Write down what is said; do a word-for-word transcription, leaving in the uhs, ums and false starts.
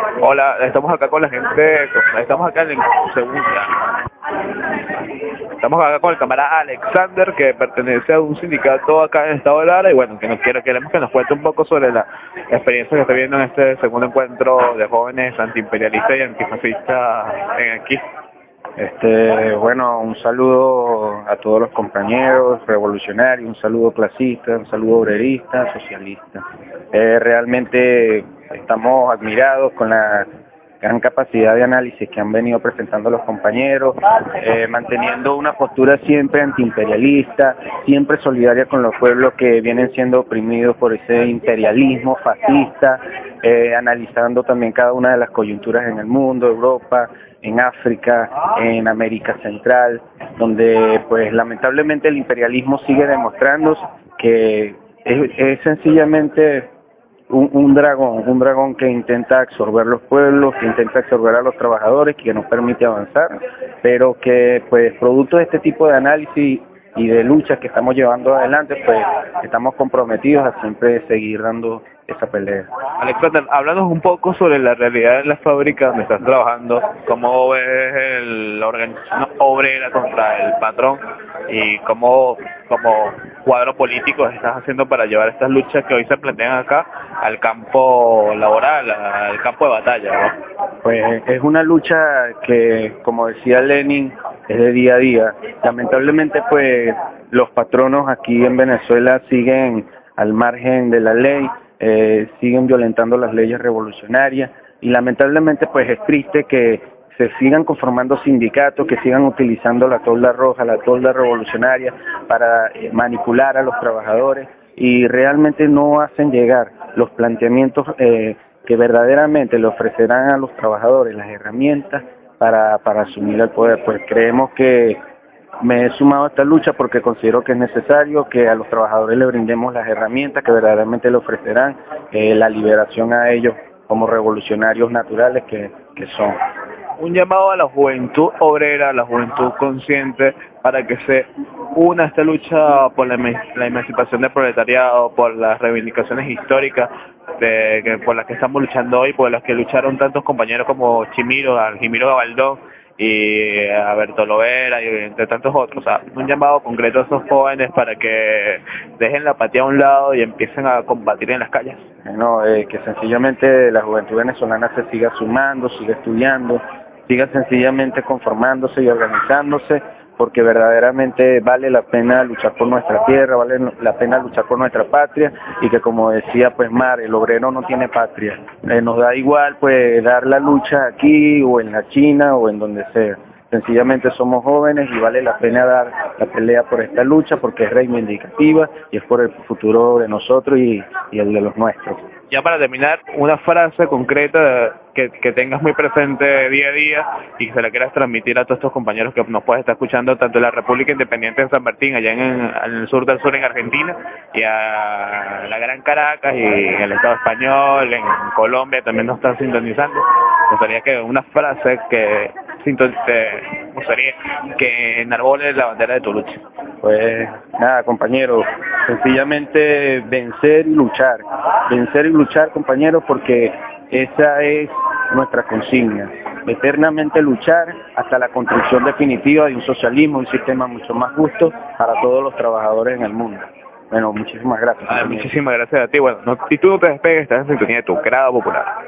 Hola, estamos acá con la gente, estamos acá en segunda. Estamos acá con el camarada Alexander, que pertenece a un sindicato acá en el estado de Lara, y bueno, que nos quiere, queremos que nos cuente un poco sobre la experiencia que está viendo en este segundo encuentro de jóvenes antiimperialistas y antifascistas en aquí. Este, bueno, un saludo a todos los compañeros revolucionarios, un saludo clasista, un saludo obrerista, socialista. Eh, realmente estamos admirados con la gran capacidad de análisis que han venido presentando los compañeros, eh, manteniendo una postura siempre antiimperialista, siempre solidaria con los pueblos que vienen siendo oprimidos por ese imperialismo fascista, eh, analizando también cada una de las coyunturas en el mundo, Europa, en África, en América Central, donde pues lamentablemente el imperialismo sigue demostrando que es, es sencillamente un, un dragón, un dragón que intenta absorber los pueblos, que intenta absorber a los trabajadores, que no permite avanzar, pero que pues producto de este tipo de análisis y de luchas que estamos llevando adelante, pues estamos comprometidos a siempre seguir dando esa pelea. Alexander, háblanos un poco sobre la realidad en la fábrica donde estás trabajando, cómo ves el, la organización obrera contra el patrón y cómo, como cuadro político, estás haciendo para llevar estas luchas que hoy se plantean acá al campo laboral, al campo de batalla, ¿no? Pues es una lucha que, como decía Lenin, es de día a día. Lamentablemente, pues los patronos aquí en Venezuela siguen al margen de la ley, eh, siguen violentando las leyes revolucionarias y lamentablemente pues es triste que se sigan conformando sindicatos, que sigan utilizando la tolda roja, la tolda revolucionaria para manipular a los trabajadores y realmente no hacen llegar los planteamientos eh, que verdaderamente le ofrecerán a los trabajadores las herramientas para, para asumir el poder. Pues creemos que me he sumado a esta lucha porque considero que es necesario que a los trabajadores le brindemos las herramientas que verdaderamente le ofrecerán eh, la liberación a ellos como revolucionarios naturales que, que son. Un llamado a la juventud obrera, a la juventud consciente, para que se una a esta lucha por la, la emancipación del proletariado, por las reivindicaciones históricas de, que, por las que estamos luchando hoy, por las que lucharon tantos compañeros como Chimiro, Jimiro Gabaldón y a Bertolo Vera y entre tantos otros. O sea, un llamado concreto a esos jóvenes para que dejen la apatía a un lado y empiecen a combatir en las calles. No, eh, que sencillamente la juventud venezolana se siga sumando, siga estudiando, siga sencillamente conformándose y organizándose, porque verdaderamente vale la pena luchar por nuestra tierra, vale la pena luchar por nuestra patria, y que como decía pues Mar, el obrero no tiene patria. Eh, nos da igual pues dar la lucha aquí o en la China o en donde sea. Sencillamente somos jóvenes y vale la pena dar la pelea por esta lucha porque es reivindicativa y es por el futuro de nosotros y, y el de los nuestros. Ya para terminar, una frase concreta que, que tengas muy presente día a día y que se la quieras transmitir a todos estos compañeros que nos pueden estar escuchando tanto en la República Independiente de San Martín, allá en, en el sur del sur en Argentina, y a la Gran Caracas y en el Estado Español, en Colombia también nos están sintonizando. Me gustaría que una frase que me gustaría que enarbole la bandera de tu lucha. Pues nada, compañeros, sencillamente vencer y luchar, vencer y luchar, compañeros, porque esa es nuestra consigna, eternamente luchar hasta la construcción definitiva de un socialismo, un sistema mucho más justo para todos los trabajadores en el mundo. Bueno, muchísimas gracias. Ah, muchísimas gracias a ti. Bueno, no, y tú no te despegues, estás en sintonía de Tu Grado Popular.